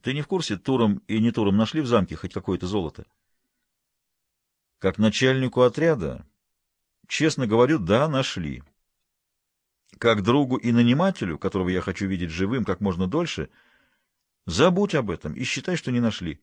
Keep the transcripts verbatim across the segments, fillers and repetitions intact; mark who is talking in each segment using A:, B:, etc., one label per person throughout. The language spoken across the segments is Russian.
A: Ты не в курсе, Туром и не Туром нашли в замке хоть какое-то золото? Как начальнику отряда, честно говорю, да, нашли. Как другу и нанимателю, которого я хочу видеть живым как можно дольше, забудь об этом и считай, что не нашли.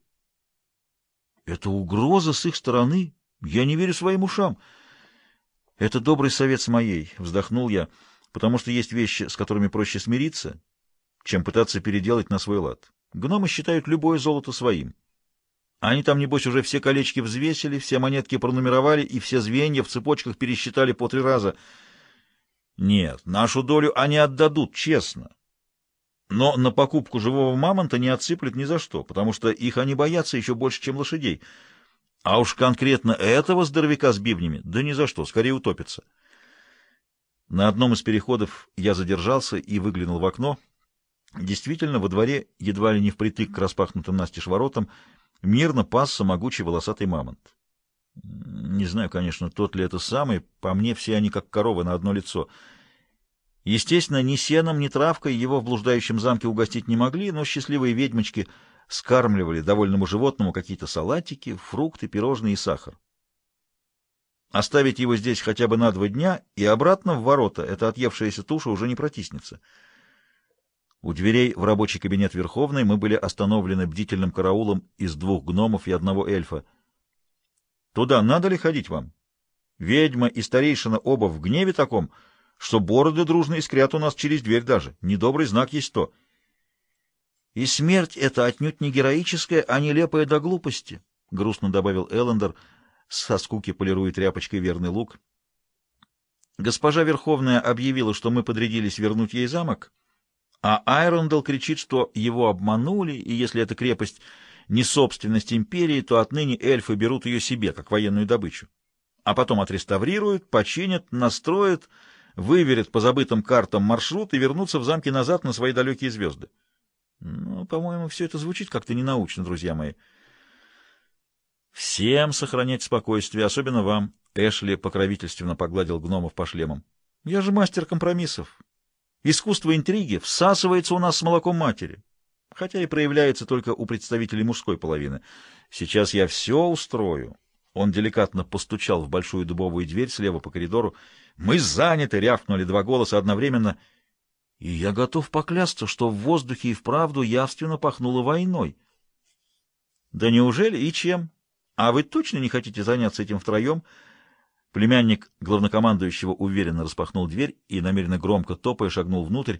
A: Это угроза с их стороны? Я не верю своим ушам. Это добрый совет с моей, вздохнул я, потому что есть вещи, с которыми проще смириться, чем пытаться переделать на свой лад. Гномы считают любое золото своим. Они там, небось, уже все колечки взвесили, все монетки пронумеровали и все звенья в цепочках пересчитали по три раза. Нет, нашу долю они отдадут, честно. Но на покупку живого мамонта не отсыплют ни за что, потому что их они боятся еще больше, чем лошадей. А уж конкретно этого здоровяка с бивнями, да ни за что, скорее утопится. На одном из переходов я задержался и выглянул в окно. Действительно, во дворе, едва ли не впритык к распахнутым настежь воротам, мирно пасся могучий волосатый мамонт. Не знаю, конечно, тот ли это самый, по мне все они как коровы на одно лицо. Естественно, ни сеном, ни травкой его в блуждающем замке угостить не могли, но счастливые ведьмочки скармливали довольному животному какие-то салатики, фрукты, пирожные и сахар. Оставить его здесь хотя бы на два дня и обратно в ворота эта отъевшаяся туша уже не протиснется. У дверей в рабочий кабинет Верховной мы были остановлены бдительным караулом из двух гномов и одного эльфа. «Туда надо ли ходить вам? Ведьма и старейшина оба в гневе таком, что бороды дружно искрят у нас через дверь даже. Недобрый знак есть то. И смерть эта отнюдь не героическая, а нелепая до глупости», — грустно добавил Эллендер, со скуки полируя тряпочкой верный лук. «Госпожа Верховная объявила, что мы подрядились вернуть ей замок, а Айрондел кричит, что его обманули, и если эта крепость не собственность империи, то отныне эльфы берут ее себе, как военную добычу. А потом отреставрируют, починят, настроят, выверят по забытым картам маршрут и вернутся в замке назад на свои далекие звезды. Ну, по-моему, все это звучит как-то ненаучно, друзья мои. Всем сохранять спокойствие, особенно вам. Эшли покровительственно погладил гномов по шлемам. Я же мастер компромиссов. Искусство интриги всасывается у нас с молоком матери, хотя и проявляется только у представителей мужской половины. Сейчас я все устрою. Он деликатно постучал в большую дубовую дверь слева по коридору. «Мы заняты!» — рявкнули два голоса одновременно. И я готов поклясться, что в воздухе и вправду явственно пахнуло войной. «Да неужели? И чем? А вы точно не хотите заняться этим втроем?» Племянник главнокомандующего уверенно распахнул дверь и, намеренно громко топая, шагнул внутрь.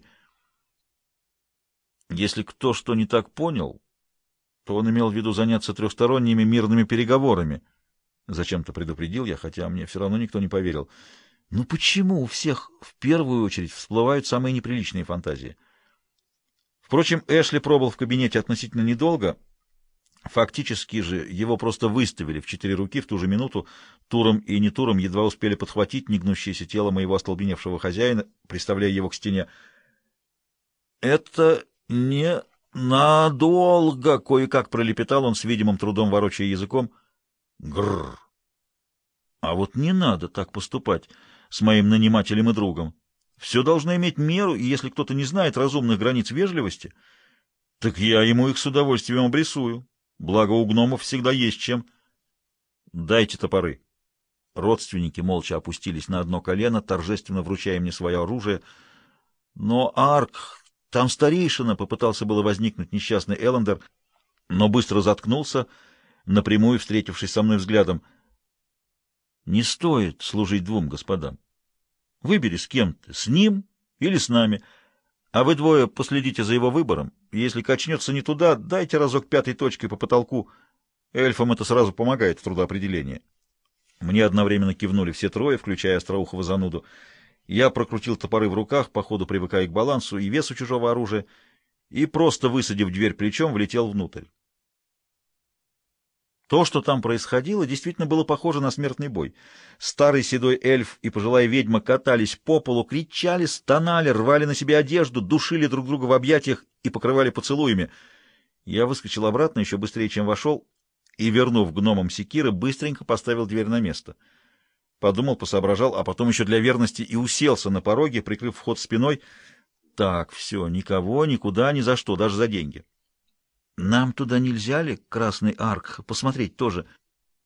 A: Если кто что не так понял, то он имел в виду заняться трехсторонними мирными переговорами. Зачем-то предупредил я, хотя мне все равно никто не поверил. Ну почему у всех в первую очередь всплывают самые неприличные фантазии? Впрочем, Эшли пробыл в кабинете относительно недолго. Фактически же его просто выставили в четыре руки в ту же минуту. Туром и не Туром едва успели подхватить негнущееся тело моего остолбеневшего хозяина, приставляя его к стене. «Это не надолго!» — кое-как пролепетал он с видимым трудом, ворочая языком. Гррр! А вот не надо так поступать с моим нанимателем и другом. Все должно иметь меру, и если кто-то не знает разумных границ вежливости, так я ему их с удовольствием обрисую. Благо у гномов всегда есть чем. Дайте топоры. Родственники молча опустились на одно колено, торжественно вручая мне свое оружие. Но Арк, там старейшина, попытался было возникнуть несчастный Эллендер, но быстро заткнулся, напрямую встретившись со мной взглядом. Не стоит служить двум господам. Выбери, с кем ты, с ним или с нами. А вы двое последите за его выбором. Если качнется не туда, дайте разок пятой точкой по потолку. Эльфам это сразу помогает в трудоопределении. Мне одновременно кивнули все трое, включая остроухого зануду. Я прокрутил топоры в руках, по ходу привыкая к балансу и весу чужого оружия, и, просто высадив дверь плечом, влетел внутрь. То, что там происходило, действительно было похоже на смертный бой. Старый седой эльф и пожилая ведьма катались по полу, кричали, стонали, рвали на себе одежду, душили друг друга в объятиях и покрывали поцелуями. Я выскочил обратно еще быстрее, чем вошел, и, вернув гномам секиры, быстренько поставил дверь на место. Подумал, посоображал, а потом еще для верности и уселся на пороге, прикрыв вход спиной. Так, все, никого, никуда, ни за что, даже за деньги. Нам туда нельзя ли, Красный Арк, посмотреть тоже?